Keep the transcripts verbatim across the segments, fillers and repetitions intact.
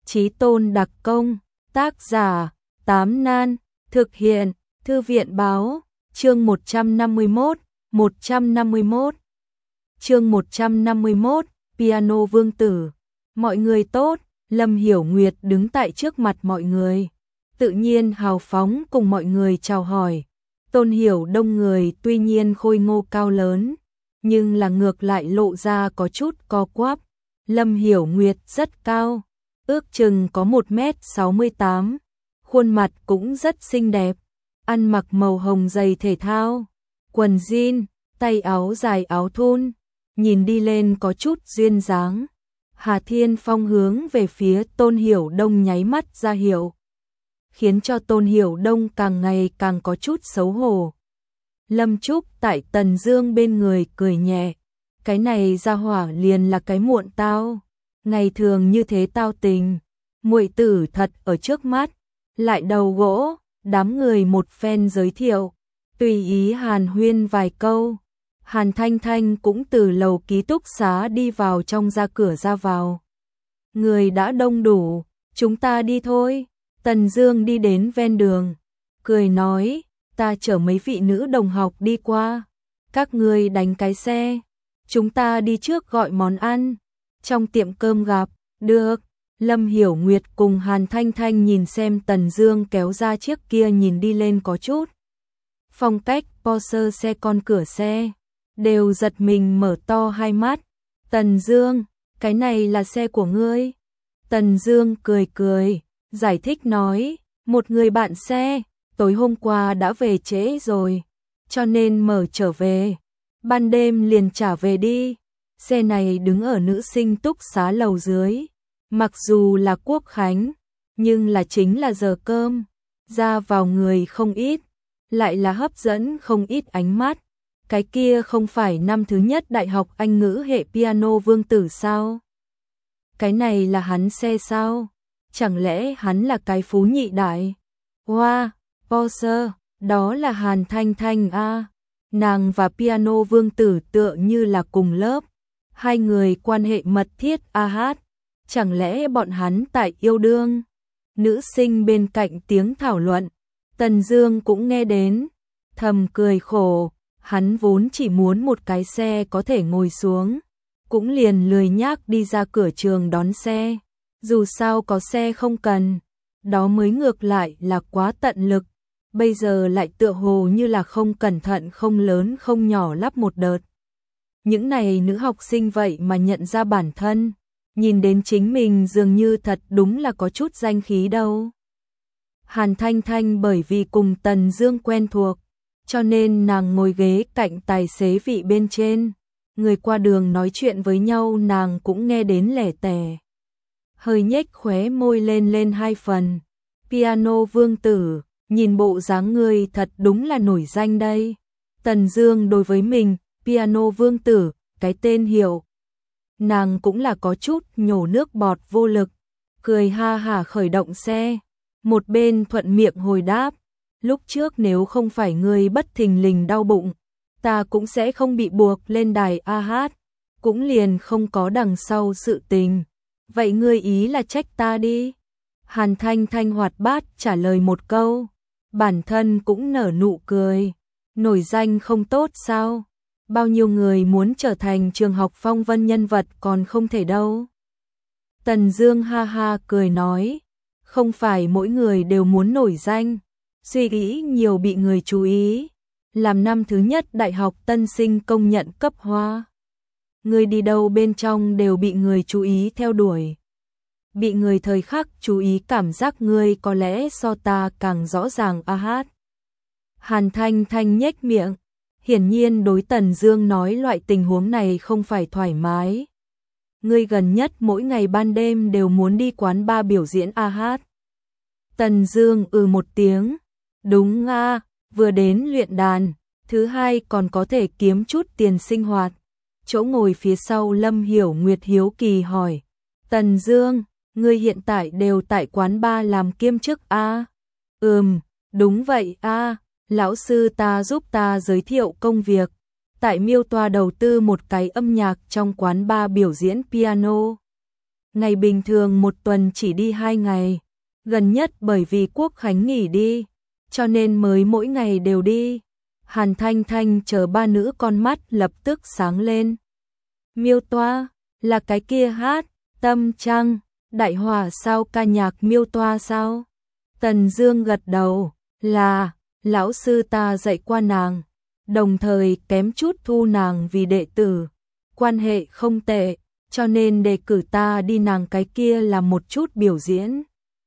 Chí Tôn đặc công, tác giả, Tám Nan, thực hiện, Thư viện báo, chương một trăm năm mươi mốt, một trăm năm mươi mốt. Chương một trăm năm mươi mốt, Piano Vương tử. Mọi người tốt, Lâm Hiểu Nguyệt đứng tại trước mặt mọi người, tự nhiên hào phóng cùng mọi người chào hỏi. Tôn Hiểu Đông người tuy nhiên khôi ngô cao lớn, nhưng là ngược lại lộ ra có chút co quắp. Lâm Hiểu Nguyệt rất cao, ước chừng có một mét sáu mươi tám, khuôn mặt cũng rất xinh đẹp, ăn mặc màu hồng giày thể thao, quần jean, tay áo dài áo thun, nhìn đi lên có chút duyên dáng. Hà Thiên Phong hướng về phía Tôn Hiểu Đông nháy mắt ra hiệu, khiến cho Tôn Hiểu Đông càng ngày càng có chút xấu hổ. Lâm Trúc tại Tần Dương bên người cười nhẹ, cái này ra hỏa liền là cái muộn tao, ngày thường như thế tao tình, muội tử thật ở trước mắt, lại đầu gỗ, đám người một phen giới thiệu, tùy ý hàn huyên vài câu. Hàn Thanh Thanh cũng từ lầu ký túc xá đi vào trong, ra cửa ra vào. Người đã đông đủ, chúng ta đi thôi. Tần Dương đi đến ven đường, cười nói, ta chở mấy vị nữ đồng học đi qua, các ngươi đánh cái xe, chúng ta đi trước gọi món ăn, trong tiệm cơm gặp, được. Lâm Hiểu Nguyệt cùng Hàn Thanh Thanh nhìn xem Tần Dương kéo ra chiếc kia nhìn đi lên có chút phong cách Porsche xe con cửa xe, đều giật mình mở to hai mắt. Tần Dương, cái này là xe của ngươi? Tần Dương cười cười, giải thích nói, một người bạn xe, tối hôm qua đã về trễ rồi, cho nên mở trở về, ban đêm liền trả về đi. Xe này đứng ở nữ sinh túc xá lầu dưới, mặc dù là quốc khánh, nhưng là chính là giờ cơm, ra vào người không ít, lại là hấp dẫn không ít ánh mắt. Cái kia không phải năm thứ nhất đại học Anh ngữ hệ piano vương tử sao? Cái này là hắn xe sao? Chẳng lẽ hắn là cái phú nhị đại? Wow, Porsche, đó là Hàn Thanh Thanh a. Nàng và piano vương tử tựa như là cùng lớp, hai người quan hệ mật thiết a hát. Chẳng lẽ bọn hắn tại yêu đương? Nữ sinh bên cạnh tiếng thảo luận, Tần Dương cũng nghe đến, thầm cười khổ. Hắn vốn chỉ muốn một cái xe có thể ngồi xuống, cũng liền lười nhác đi ra cửa trường đón xe, dù sao có xe không cần, đó mới ngược lại là quá tận lực, bây giờ lại tựa hồ như là không cẩn thận không lớn không nhỏ lắp một đợt. Những này nữ học sinh vậy mà nhận ra bản thân, nhìn đến chính mình dường như thật đúng là có chút danh khí đâu. Hàn Thanh Thanh bởi vì cùng Tần Dương quen thuộc, cho nên nàng ngồi ghế cạnh tài xế vị bên trên, người qua đường nói chuyện với nhau nàng cũng nghe đến lẻ tẻ. Hơi nhếch khóe môi lên lên hai phần. Piano vương tử, nhìn bộ dáng ngươi thật đúng là nổi danh đây. Tần Dương đối với mình, piano vương tử, cái tên hiệu. Nàng cũng là có chút nhổ nước bọt vô lực, cười ha hả khởi động xe, một bên thuận miệng hồi đáp. Lúc trước nếu không phải ngươi bất thình lình đau bụng, ta cũng sẽ không bị buộc lên đài a hát, cũng liền không có đằng sau sự tình. Vậy ngươi ý là trách ta đi. Hàn Thanh Thanh hoạt bát trả lời một câu, bản thân cũng nở nụ cười. Nổi danh không tốt sao? Bao nhiêu người muốn trở thành trường học phong vân nhân vật còn không thể đâu. Tần Dương ha ha cười nói, không phải mỗi người đều muốn nổi danh, suy nghĩ nhiều bị người chú ý, làm năm thứ nhất đại học tân sinh công nhận cấp hoa. Người đi đâu bên trong đều bị người chú ý theo đuổi. Bị người thời khắc chú ý cảm giác ngươi có lẽ so ta càng rõ ràng a hát. Hàn Thanh Thanh nhếch miệng, hiển nhiên đối Tần Dương nói loại tình huống này không phải thoải mái. Ngươi gần nhất mỗi ngày ban đêm đều muốn đi quán bar biểu diễn a hát. Tần Dương ừ một tiếng. Đúng a, vừa đến luyện đàn, thứ hai còn có thể kiếm chút tiền sinh hoạt. Chỗ ngồi phía sau Lâm Hiểu Nguyệt hiếu kỳ hỏi, Tần Dương, ngươi hiện tại đều tại quán bar làm kiêm chức a? Ừm, đúng vậy a, lão sư ta giúp ta giới thiệu công việc, tại Miêu Toa đầu tư một cái âm nhạc trong quán bar biểu diễn piano. ngày bình thường một tuần chỉ đi hai ngày, gần nhất bởi vì Quốc khánh nghỉ đi, cho nên mới mỗi ngày đều đi. Hàn Thanh Thanh chờ ba nữ con mắt lập tức sáng lên. Miêu Toa, là cái kia hát, Tâm Trăng, Đại Hòa sao ca nhạc Miêu Toa sao? Tần Dương gật đầu, là, lão sư ta dạy qua nàng, đồng thời kém chút thu nàng vì đệ tử, quan hệ không tệ, cho nên đề cử ta đi nàng cái kia là một chút biểu diễn.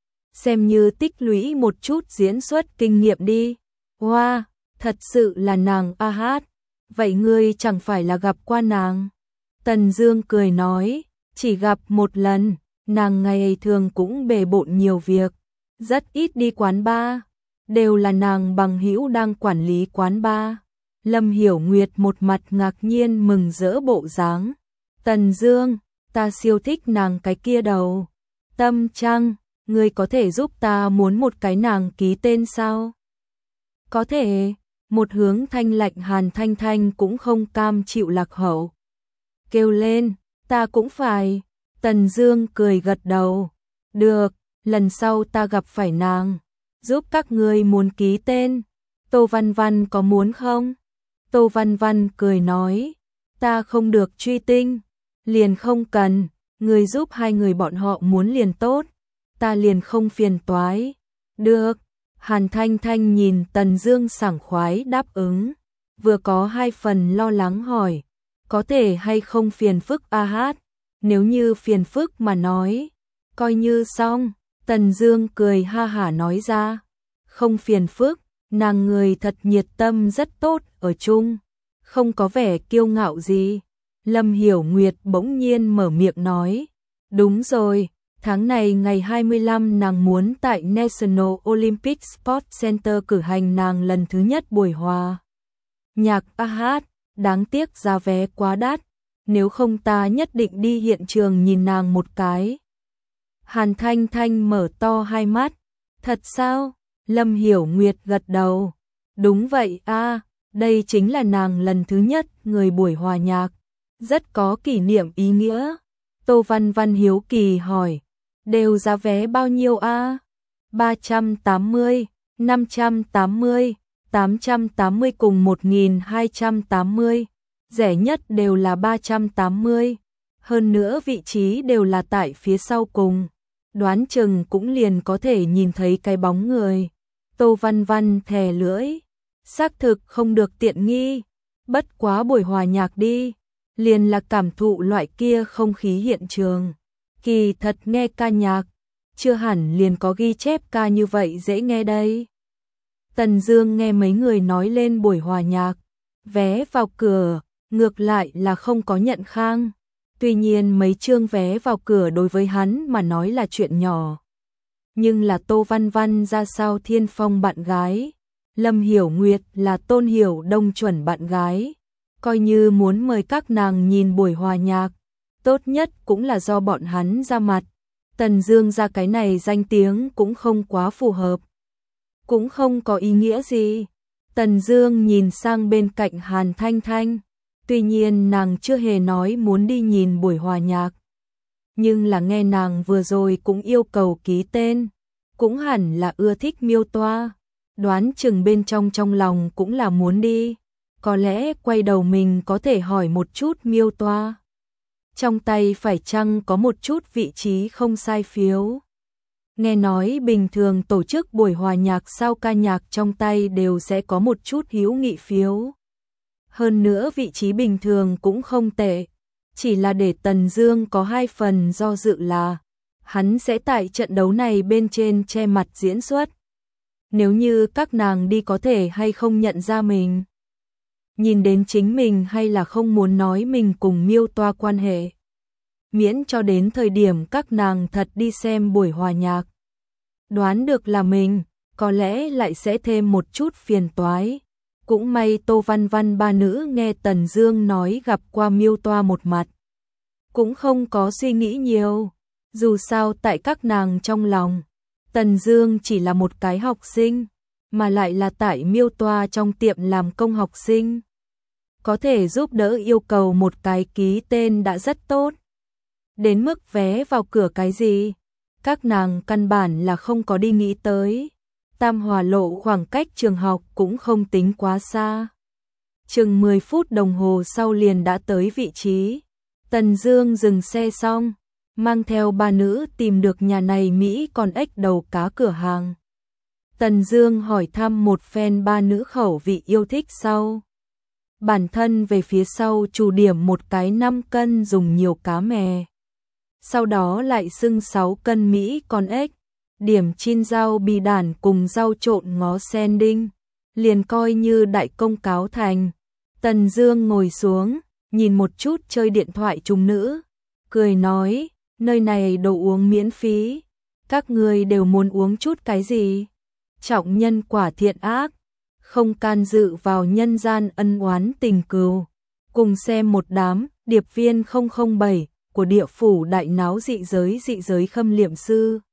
Xem như tích lũy một chút diễn xuất kinh nghiệm đi. Hoa, wow, thật sự là nàng a hát, vậy ngươi chẳng phải là gặp qua nàng? Tần Dương cười nói, chỉ gặp một lần, nàng ngày thường cũng bề bộn nhiều việc, rất ít đi quán bar, đều là nàng bằng hữu đang quản lý quán bar. Lâm Hiểu Nguyệt một mặt ngạc nhiên mừng rỡ bộ dáng. Tần Dương, ta siêu thích nàng cái kia đầu. Tâm Trăng, ngươi có thể giúp ta muốn một cái nàng ký tên sao? Có thể, một hướng thanh lạnh Hàn Thanh Thanh cũng không cam chịu lạc hậu. Kêu lên, ta cũng phải. Tần Dương cười gật đầu. Được, lần sau ta gặp phải nàng, giúp các ngươi muốn ký tên. Tô Văn Văn có muốn không? Tô Văn Văn cười nói, ta không được truy tinh, liền không cần, người giúp hai người bọn họ muốn liền tốt, ta liền không phiền toái. Được, Hàn Thanh Thanh nhìn Tần Dương sảng khoái đáp ứng, vừa có hai phần lo lắng hỏi, có thể hay không phiền phức a hát, nếu như phiền phức mà nói, coi như xong. Tần Dương cười ha hả nói ra, không phiền phức, nàng người thật nhiệt tâm rất tốt ở chung, không có vẻ kiêu ngạo gì. Lâm Hiểu Nguyệt bỗng nhiên mở miệng nói, đúng rồi, tháng này ngày hai mươi lăm nàng muốn tại National Olympic Sports Center cử hành nàng lần thứ nhất buổi hòa nhạc a hát, đáng tiếc giá vé quá đắt, nếu không ta nhất định đi hiện trường nhìn nàng một cái. Hàn Thanh Thanh mở to hai mắt, thật sao? Lâm Hiểu Nguyệt gật đầu, đúng vậy a, đây chính là nàng lần thứ nhất người buổi hòa nhạc, rất có kỷ niệm ý nghĩa. Tô Văn Văn hiếu kỳ hỏi, đều giá vé bao nhiêu a? ba trăm tám mươi, năm trăm tám mươi, tám trăm tám mươi cùng một nghìn hai trăm tám mươi, rẻ nhất đều là ba trăm tám mươi, hơn nữa vị trí đều là tại phía sau cùng, đoán chừng cũng liền có thể nhìn thấy cái bóng người. Tô Văn Văn thè lưỡi, xác thực không được tiện nghi, bất quá buổi hòa nhạc đi, liền là cảm thụ loại kia không khí hiện trường. Kỳ thật nghe ca nhạc, chưa hẳn liền có ghi chép ca như vậy dễ nghe đây. Tần Dương nghe mấy người nói lên buổi hòa nhạc, vé vào cửa, ngược lại là không có nhận khang. Tuy nhiên mấy chương vé vào cửa đối với hắn mà nói là chuyện nhỏ. Nhưng là Tô Văn Văn ra sao Thiên Phong bạn gái, Lâm Hiểu Nguyệt là Tôn Hiểu Đông chuẩn bạn gái, coi như muốn mời các nàng nhìn buổi hòa nhạc, tốt nhất cũng là do bọn hắn ra mặt. Tần Dương ra cái này danh tiếng cũng không quá phù hợp, cũng không có ý nghĩa gì. Tần Dương nhìn sang bên cạnh Hàn Thanh Thanh, tuy nhiên nàng chưa hề nói muốn đi nhìn buổi hòa nhạc, nhưng là nghe nàng vừa rồi cũng yêu cầu ký tên, cũng hẳn là ưa thích Miêu Toa, đoán chừng bên trong trong lòng cũng là muốn đi, có lẽ quay đầu mình có thể hỏi một chút Miêu Toa, trong tay phải chăng có một chút vị trí không sai phiếu. Nghe nói bình thường tổ chức buổi hòa nhạc sau ca nhạc trong tay đều sẽ có một chút hữu nghị phiếu. Hơn nữa vị trí bình thường cũng không tệ, chỉ là để Tần Dương có hai phần do dự là hắn sẽ tại trận đấu này bên trên che mặt diễn xuất. Nếu như các nàng đi có thể hay không nhận ra mình, nhìn đến chính mình hay là không muốn nói mình cùng Miêu Toa quan hệ. Miễn cho đến thời điểm các nàng thật đi xem buổi hòa nhạc, đoán được là mình, có lẽ lại sẽ thêm một chút phiền toái. Cũng may Tô Văn Văn ba nữ nghe Tần Dương nói gặp qua Miêu Toa một mặt, cũng không có suy nghĩ nhiều, dù sao tại các nàng trong lòng, Tần Dương chỉ là một cái học sinh, mà lại là tại Miêu Toa trong tiệm làm công học sinh. Có thể giúp đỡ yêu cầu một cái ký tên đã rất tốt. Đến mức vé vào cửa cái gì? Các nàng căn bản là không có đi nghĩ tới. Tam Hòa Lộ khoảng cách trường học cũng không tính quá xa. Chừng mười phút đồng hồ sau liền đã tới vị trí. Tần Dương dừng xe xong, mang theo ba nữ tìm được nhà này Mỹ con ếch đầu cá cửa hàng. Tần Dương hỏi thăm một phen ba nữ khẩu vị yêu thích sau. Bản thân về phía sau chủ điểm một cái năm cân dùng nhiều cá mè. Sau đó lại xưng sáu cân Mỹ con ếch, điểm chin rau bì đản cùng rau trộn ngó sen đinh, liền coi như đại công cáo thành. Tần Dương ngồi xuống, nhìn một chút chơi điện thoại chúng nữ, cười nói, nơi này đồ uống miễn phí, các người đều muốn uống chút cái gì? Trọng nhân quả thiện ác, không can dự vào nhân gian ân oán tình cừu. Cùng xem một đám điệp viên không không bảy của địa phủ đại náo dị giới dị giới khâm liệm sư.